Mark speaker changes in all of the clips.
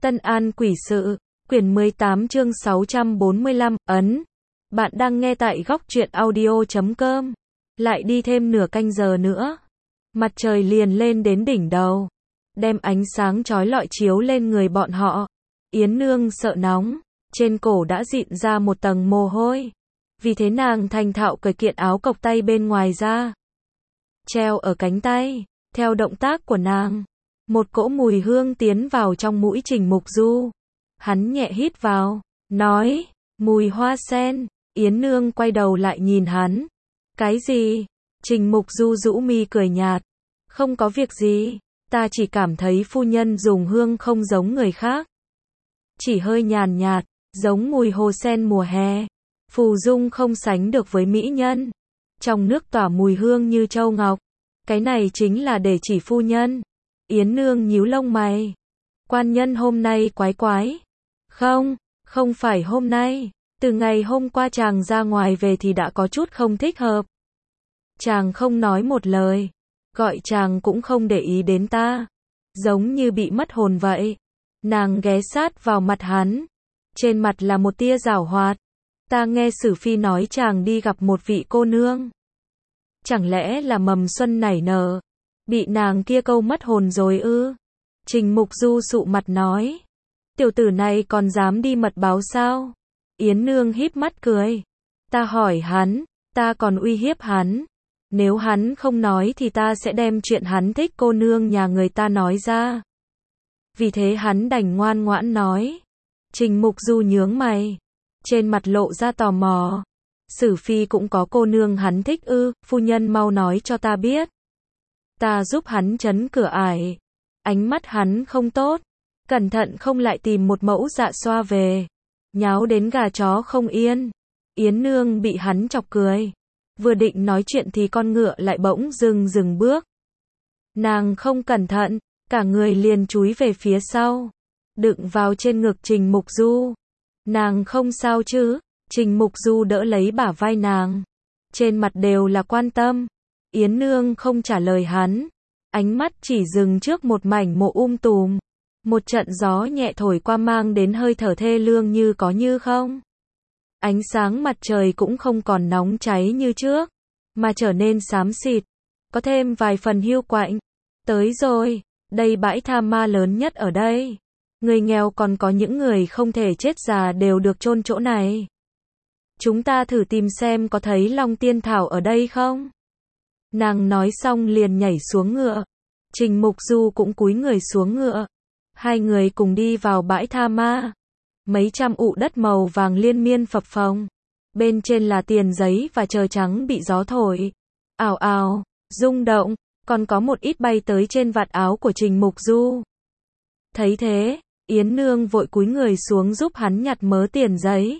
Speaker 1: Tân An Quỷ Sự, quyển 18 chương 645, ấn. Bạn đang nghe tại góc truyện audio.com. Lại đi thêm nửa canh giờ nữa. Mặt trời liền lên đến đỉnh đầu. Đem ánh sáng chói lọi chiếu lên người bọn họ. Yến Nương sợ nóng. Trên cổ đã dịn ra một tầng mồ hôi. Vì thế nàng thành thạo cởi kiện áo cộc tay bên ngoài ra. Treo ở cánh tay. Theo động tác của nàng. Một cỗ mùi hương tiến vào trong mũi Trình Mục Du. Hắn nhẹ hít vào, nói, mùi hoa sen. Yến Nương quay đầu lại nhìn hắn. Cái gì? Trình Mục Du rũ mi cười nhạt. Không có việc gì, ta chỉ cảm thấy phu nhân dùng hương không giống người khác. Chỉ hơi nhàn nhạt, giống mùi hồ sen mùa hè. Phù dung không sánh được với mỹ nhân. Trong nước tỏa mùi hương như châu ngọc. Cái này chính là để chỉ phu nhân. Yến Nương nhíu lông mày. Quan nhân hôm nay quái quái. Không phải hôm nay. Từ ngày hôm qua chàng ra ngoài về thì đã có chút không thích hợp. Chàng không nói một lời. Gọi chàng cũng không để ý đến ta. Giống như bị mất hồn vậy. Nàng ghé sát vào mặt hắn. Trên mặt là một tia giảo hoạt. Ta nghe Sử Phi nói chàng đi gặp một vị cô nương. Chẳng lẽ là mầm xuân nảy nở? Bị nàng kia câu mất hồn rồi ư? Trình Mục Du sụ mặt nói. Tiểu tử này còn dám đi mật báo sao? Yến Nương híp mắt cười. Ta hỏi hắn, ta còn uy hiếp hắn. Nếu hắn không nói thì ta sẽ đem chuyện hắn thích cô nương nhà người ta nói ra. Vì thế hắn đành ngoan ngoãn nói. Trình Mục Du nhướng mày. Trên mặt lộ ra tò mò. Sử Phi cũng có cô nương hắn thích ư? Phu nhân mau nói cho ta biết. Ta giúp hắn trấn cửa ải. Ánh mắt hắn không tốt. Cẩn thận không lại tìm một mẫu dạ xoa về. Nháo đến gà chó không yên. Yến Nương bị hắn chọc cười. Vừa định nói chuyện thì con ngựa lại bỗng dừng bước. Nàng không cẩn thận. Cả người liền chúi về phía sau. Đựng vào trên ngực Trình Mục Du. Nàng không sao chứ? Trình Mục Du đỡ lấy bả vai nàng. Trên mặt đều là quan tâm. Yến Nương không trả lời hắn. Ánh mắt chỉ dừng trước một mảnh mộ tùm. Một trận gió nhẹ thổi qua mang đến hơi thở thê lương như có như không. Ánh sáng mặt trời cũng không còn nóng cháy như trước. Mà trở nên xám xịt. Có thêm vài phần hiu quạnh. Tới rồi. Đây bãi tha ma lớn nhất ở đây. Người nghèo còn có những người không thể chết già đều được chôn chỗ này. Chúng ta thử tìm xem có thấy Long Tiên Thảo ở đây không? Nàng nói xong liền nhảy xuống ngựa. Trình Mục Du cũng cúi người xuống ngựa. Hai người cùng đi vào bãi tha ma. Mấy trăm ụ đất màu vàng liên miên phập phồng. Bên trên là tiền giấy và tờ trắng bị gió thổi. Ào ào, rung động, còn có một ít bay tới trên vạt áo của Trình Mục Du. Thấy thế, Yến Nương vội cúi người xuống giúp hắn nhặt mớ tiền giấy.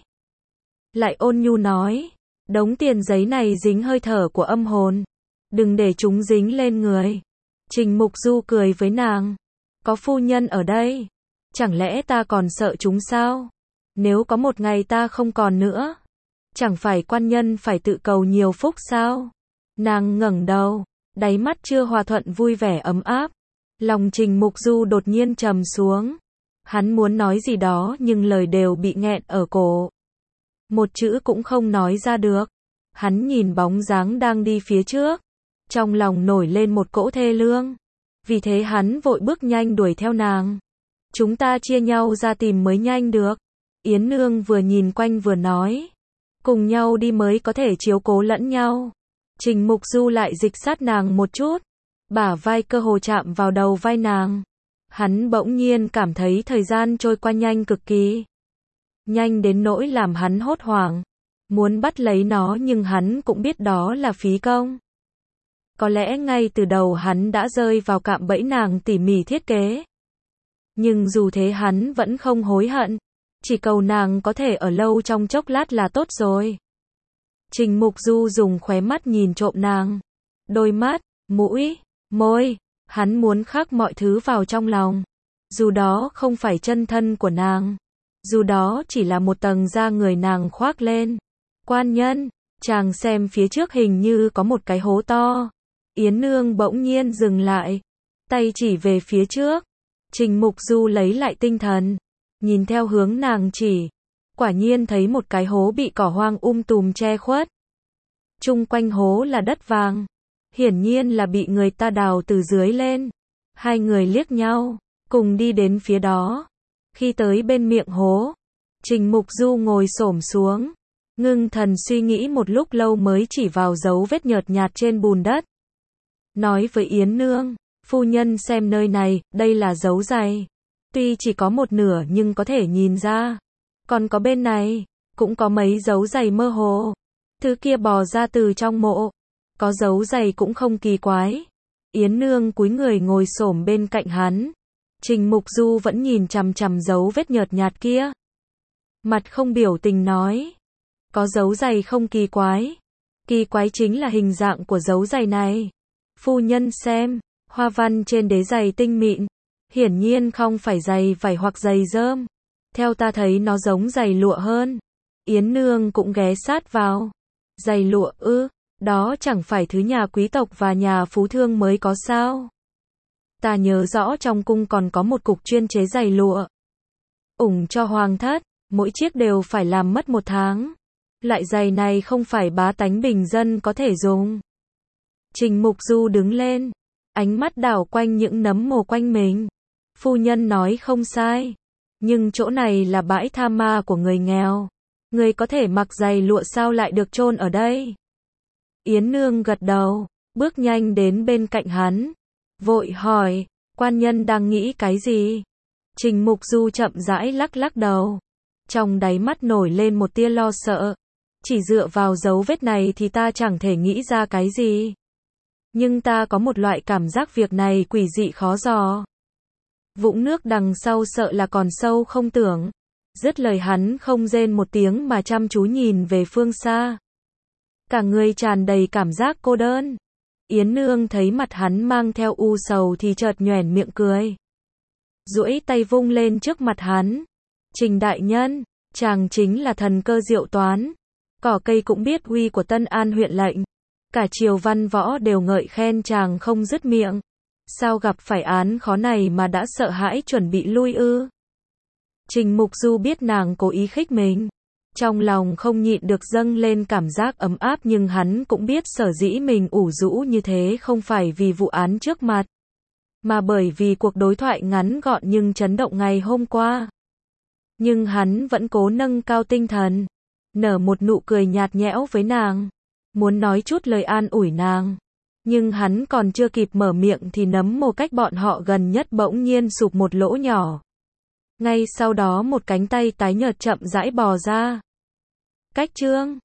Speaker 1: Lại ôn nhu nói, đống tiền giấy này dính hơi thở của âm hồn. Đừng để chúng dính lên người. Trình Mục Du cười với nàng. Có phu nhân ở đây. Chẳng lẽ ta còn sợ chúng sao? Nếu có một ngày ta không còn nữa. Chẳng phải quan nhân phải tự cầu nhiều phúc sao? Nàng ngẩng đầu. Đáy mắt chưa hòa thuận vui vẻ ấm áp. Lòng Trình Mục Du đột nhiên trầm xuống. Hắn muốn nói gì đó nhưng lời đều bị nghẹn ở cổ. Một chữ cũng không nói ra được. Hắn nhìn bóng dáng đang đi phía trước. Trong lòng nổi lên một cỗ thê lương. Vì thế hắn vội bước nhanh đuổi theo nàng. Chúng ta chia nhau ra tìm mới nhanh được. Yến Nương vừa nhìn quanh vừa nói. Cùng nhau đi mới có thể chiếu cố lẫn nhau. Trình Mục Du lại dịch sát nàng một chút. Bả vai cơ hồ chạm vào đầu vai nàng. Hắn bỗng nhiên cảm thấy thời gian trôi qua nhanh cực kỳ. Nhanh đến nỗi làm hắn hốt hoảng. Muốn bắt lấy nó nhưng hắn cũng biết đó là phí công. Có lẽ ngay từ đầu hắn đã rơi vào cạm bẫy nàng tỉ mỉ thiết kế. Nhưng dù thế hắn vẫn không hối hận. Chỉ cầu nàng có thể ở lâu trong chốc lát là tốt rồi. Trình Mục Du dùng khóe mắt nhìn trộm nàng. Đôi mắt, mũi, môi. Hắn muốn khắc mọi thứ vào trong lòng. Dù đó không phải chân thân của nàng. Dù đó chỉ là một tầng da người nàng khoác lên. Quan nhân, chàng xem phía trước hình như có một cái hố to. Yến Nương bỗng nhiên dừng lại. Tay chỉ về phía trước. Trình Mục Du lấy lại tinh thần, nhìn theo hướng nàng chỉ, quả nhiên thấy một cái hố bị cỏ hoang tùm che khuất. Chung quanh hố là đất vàng, hiển nhiên là bị người ta đào từ dưới lên. Hai người liếc nhau, cùng đi đến phía đó. Khi tới bên miệng hố, Trình Mục Du ngồi xổm xuống, ngưng thần suy nghĩ một lúc lâu mới chỉ vào dấu vết nhợt nhạt trên bùn đất. Nói với Yến Nương, phu nhân xem nơi này, đây là dấu giày. Tuy chỉ có một nửa nhưng có thể nhìn ra. Còn có bên này, cũng có mấy dấu giày mơ hồ. Thứ kia bò ra từ trong mộ. Có dấu giày cũng không kỳ quái. Yến Nương cúi người ngồi xổm bên cạnh hắn. Trình Mục Du vẫn nhìn chằm chằm dấu vết nhợt nhạt kia. Mặt không biểu tình nói. Có dấu giày không kỳ quái. Kỳ quái chính là hình dạng của dấu giày này. Phu nhân xem, hoa văn trên đế giày tinh mịn. Hiển nhiên không phải giày vải hoặc giày rơm. Theo ta thấy nó giống giày lụa hơn. Yến Nương cũng ghé sát vào. Giày lụa ư, đó chẳng phải thứ nhà quý tộc và nhà phú thương mới có sao. Ta nhớ rõ trong cung còn có một cục chuyên chế giày lụa. Cho hoàng thất, mỗi chiếc đều phải làm mất 1 tháng. Loại giày này không phải bá tánh bình dân có thể dùng. Trình Mục Du đứng lên, ánh mắt đảo quanh những nấm mồ quanh mình. Phu nhân nói không sai, nhưng chỗ này là bãi tha ma của người nghèo. Người có thể mặc giày lụa sao lại được chôn ở đây? Yến Nương gật đầu, bước nhanh đến bên cạnh hắn, vội hỏi, quan nhân đang nghĩ cái gì? Trình Mục Du chậm rãi lắc lắc đầu, trong đáy mắt nổi lên một tia lo sợ. Chỉ dựa vào dấu vết này thì ta chẳng thể nghĩ ra cái gì. Nhưng ta có một loại cảm giác việc này quỷ dị khó dò. Vũng nước đằng sau sợ là còn sâu không tưởng. Dứt lời hắn không rên một tiếng mà chăm chú nhìn về phương xa. Cả người tràn đầy cảm giác cô đơn. Yến Nương thấy mặt hắn mang theo u sầu thì chợt nhoẻn miệng cười. Duỗi tay vung lên trước mặt hắn. Trình đại nhân, chàng chính là thần cơ diệu toán. Cỏ cây cũng biết uy của Tân An huyện lệnh. Cả triều văn võ đều ngợi khen chàng không dứt miệng. Sao gặp phải án khó này mà đã sợ hãi chuẩn bị lui ư? Trình Mục Du biết nàng cố ý khích mình. Trong lòng không nhịn được dâng lên cảm giác ấm áp, nhưng hắn cũng biết sở dĩ mình ủ rũ như thế không phải vì vụ án trước mặt, mà bởi vì cuộc đối thoại ngắn gọn nhưng chấn động ngày hôm qua. Nhưng hắn vẫn cố nâng cao tinh thần, nở một nụ cười nhạt nhẽo với nàng, muốn nói chút lời an ủi nàng. Nhưng hắn còn chưa kịp mở miệng thì nấm mồ cách bọn họ gần nhất bỗng nhiên sụp một lỗ nhỏ. Ngay sau đó một cánh tay tái nhợt chậm rãi bò ra. Cách Trương,